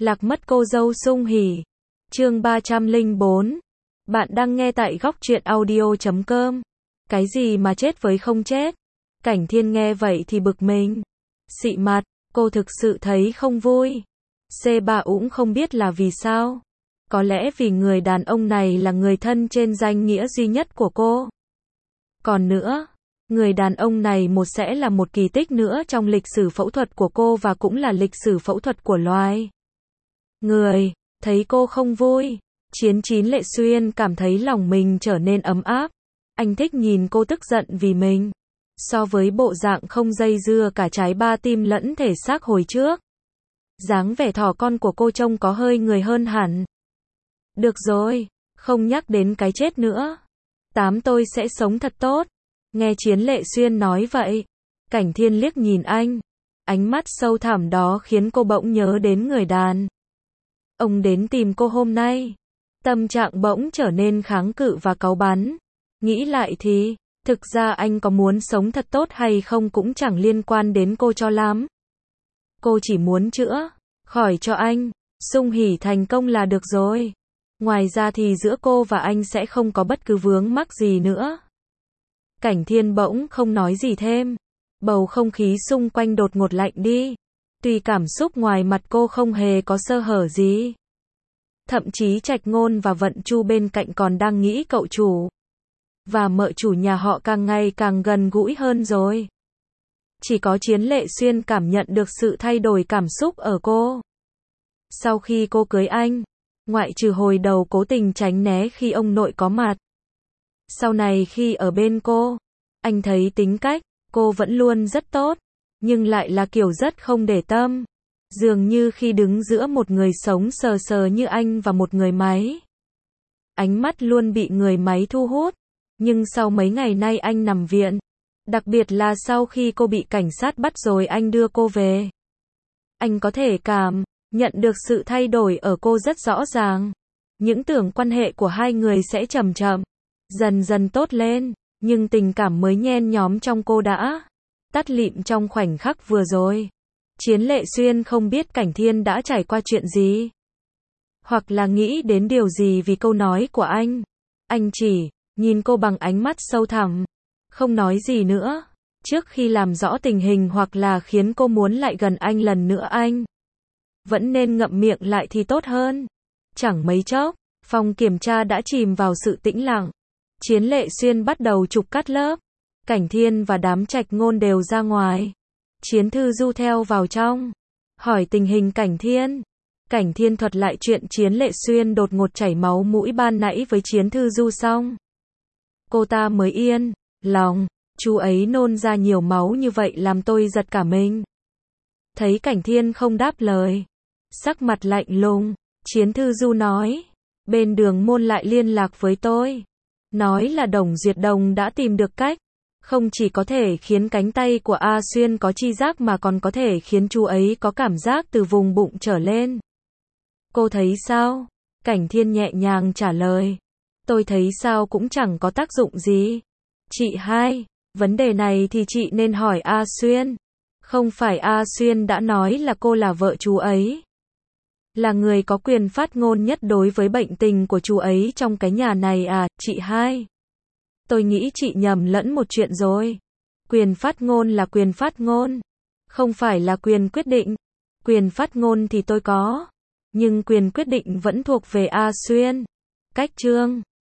Lạc mất cô dâu Sung Hỉ. Chương 304. Bạn đang nghe tại góc truyện audio.com. Cái gì mà chết với không chết? Cảnh Thiên nghe vậy thì bực mình. Xị mặt, cô thực sự thấy không vui. C3 cũng không biết là vì sao. Có lẽ vì người đàn ông này là người thân trên danh nghĩa duy nhất của cô. Còn nữa, người đàn ông này sẽ là một kỳ tích nữa trong lịch sử phẫu thuật của cô và cũng là lịch sử phẫu thuật của loài người. Thấy cô không vui, Chín Lệ Xuyên cảm thấy lòng mình trở nên ấm áp. Anh thích nhìn cô tức giận vì mình. So với bộ dạng không dây dưa cả trái ba tim lẫn thể xác hồi trước, dáng vẻ thỏ con của cô trông có hơi người hơn hẳn. Được rồi, không nhắc đến cái chết nữa. Tôi sẽ sống thật tốt. Nghe Chiến Lệ Xuyên nói vậy, Cảnh Thiên liếc nhìn anh. Ánh mắt sâu thẳm đó khiến cô bỗng nhớ đến người đàn ông đến tìm cô hôm nay. Tâm trạng bỗng trở nên kháng cự và cáu bắn. Nghĩ lại thì, thực ra anh có muốn sống thật tốt hay không cũng chẳng liên quan đến cô cho lắm. Cô chỉ muốn chữa khỏi cho anh Sung Hỉ thành công là được rồi. Ngoài ra thì giữa cô và anh sẽ không có bất cứ vướng mắc gì nữa. Cảnh Thiên bỗng không nói gì thêm. Bầu không khí xung quanh đột ngột lạnh đi. Tuy cảm xúc ngoài mặt cô không hề có sơ hở gì. Thậm chí Trạch Ngôn và Vận Chu bên cạnh còn đang nghĩ cậu chủ và mợ chủ nhà họ càng ngày càng gần gũi hơn rồi. Chỉ có Chiến Lệ Xuyên cảm nhận được sự thay đổi cảm xúc ở cô. Sau khi cô cưới anh, ngoại trừ hồi đầu cố tình tránh né khi ông nội có mặt, sau này khi ở bên cô, anh thấy tính cách cô vẫn luôn rất tốt, nhưng lại là kiểu rất không để tâm. Dường như khi đứng giữa một người sống sờ sờ như anh và một người máy, ánh mắt luôn bị người máy thu hút. Nhưng sau mấy ngày nay anh nằm viện, đặc biệt là sau khi cô bị cảnh sát bắt rồi anh đưa cô về, anh có thể cảm nhận được sự thay đổi ở cô rất rõ ràng. Những tưởng quan hệ của hai người sẽ chậm chậm, dần dần tốt lên, nhưng tình cảm mới nhen nhóm trong cô đã tắt lịm trong khoảnh khắc vừa rồi. Chiến Lệ Xuyên không biết Cảnh Thiên đã trải qua chuyện gì, hoặc là nghĩ đến điều gì vì câu nói của anh. Anh chỉ nhìn cô bằng ánh mắt sâu thẳm, không nói gì nữa. Trước khi làm rõ tình hình hoặc là khiến cô muốn lại gần anh lần nữa, anh vẫn nên ngậm miệng lại thì tốt hơn. Chẳng mấy chốc, phòng kiểm tra đã chìm vào sự tĩnh lặng. Chiến Lệ Xuyên bắt đầu chụp cắt lớp. Cảnh Thiên và đám Trạch Ngôn đều ra ngoài. Chiến Thư Du theo vào trong, hỏi tình hình Cảnh Thiên. Cảnh Thiên thuật lại chuyện Chiến Lệ Xuyên đột ngột chảy máu mũi ban nãy với Chiến Thư Du xong, cô ta mới yên lòng. Chú ấy nôn ra nhiều máu như vậy làm tôi giật cả mình. Thấy Cảnh Thiên không đáp lời, sắc mặt lạnh lùng, Chiến Thư Du nói, bên Đường Môn lại liên lạc với tôi, nói là Đồng Duyệt Đồng đã tìm được cách, không chỉ có thể khiến cánh tay của A Xuyên có chi giác mà còn có thể khiến chú ấy có cảm giác từ vùng bụng trở lên. Cô thấy sao? Cảnh Thiên nhẹ nhàng trả lời, tôi thấy sao cũng chẳng có tác dụng gì. Chị hai, vấn đề này thì chị nên hỏi A Xuyên. Không phải A Xuyên đã nói là cô là vợ chú ấy, là người có quyền phát ngôn nhất đối với bệnh tình của chú ấy trong cái nhà này à? Chị hai, tôi nghĩ chị nhầm lẫn một chuyện rồi. Quyền phát ngôn là quyền phát ngôn, không phải là quyền quyết định. Quyền phát ngôn thì tôi có, nhưng quyền quyết định vẫn thuộc về A Xuyên. Cách chương